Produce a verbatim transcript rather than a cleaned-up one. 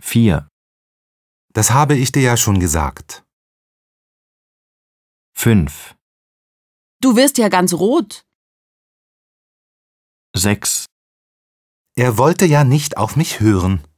vier, Das habe ich dir ja schon gesagt. fünf, Du wirst ja ganz rot. sechs, Er wollte ja nicht auf mich hören.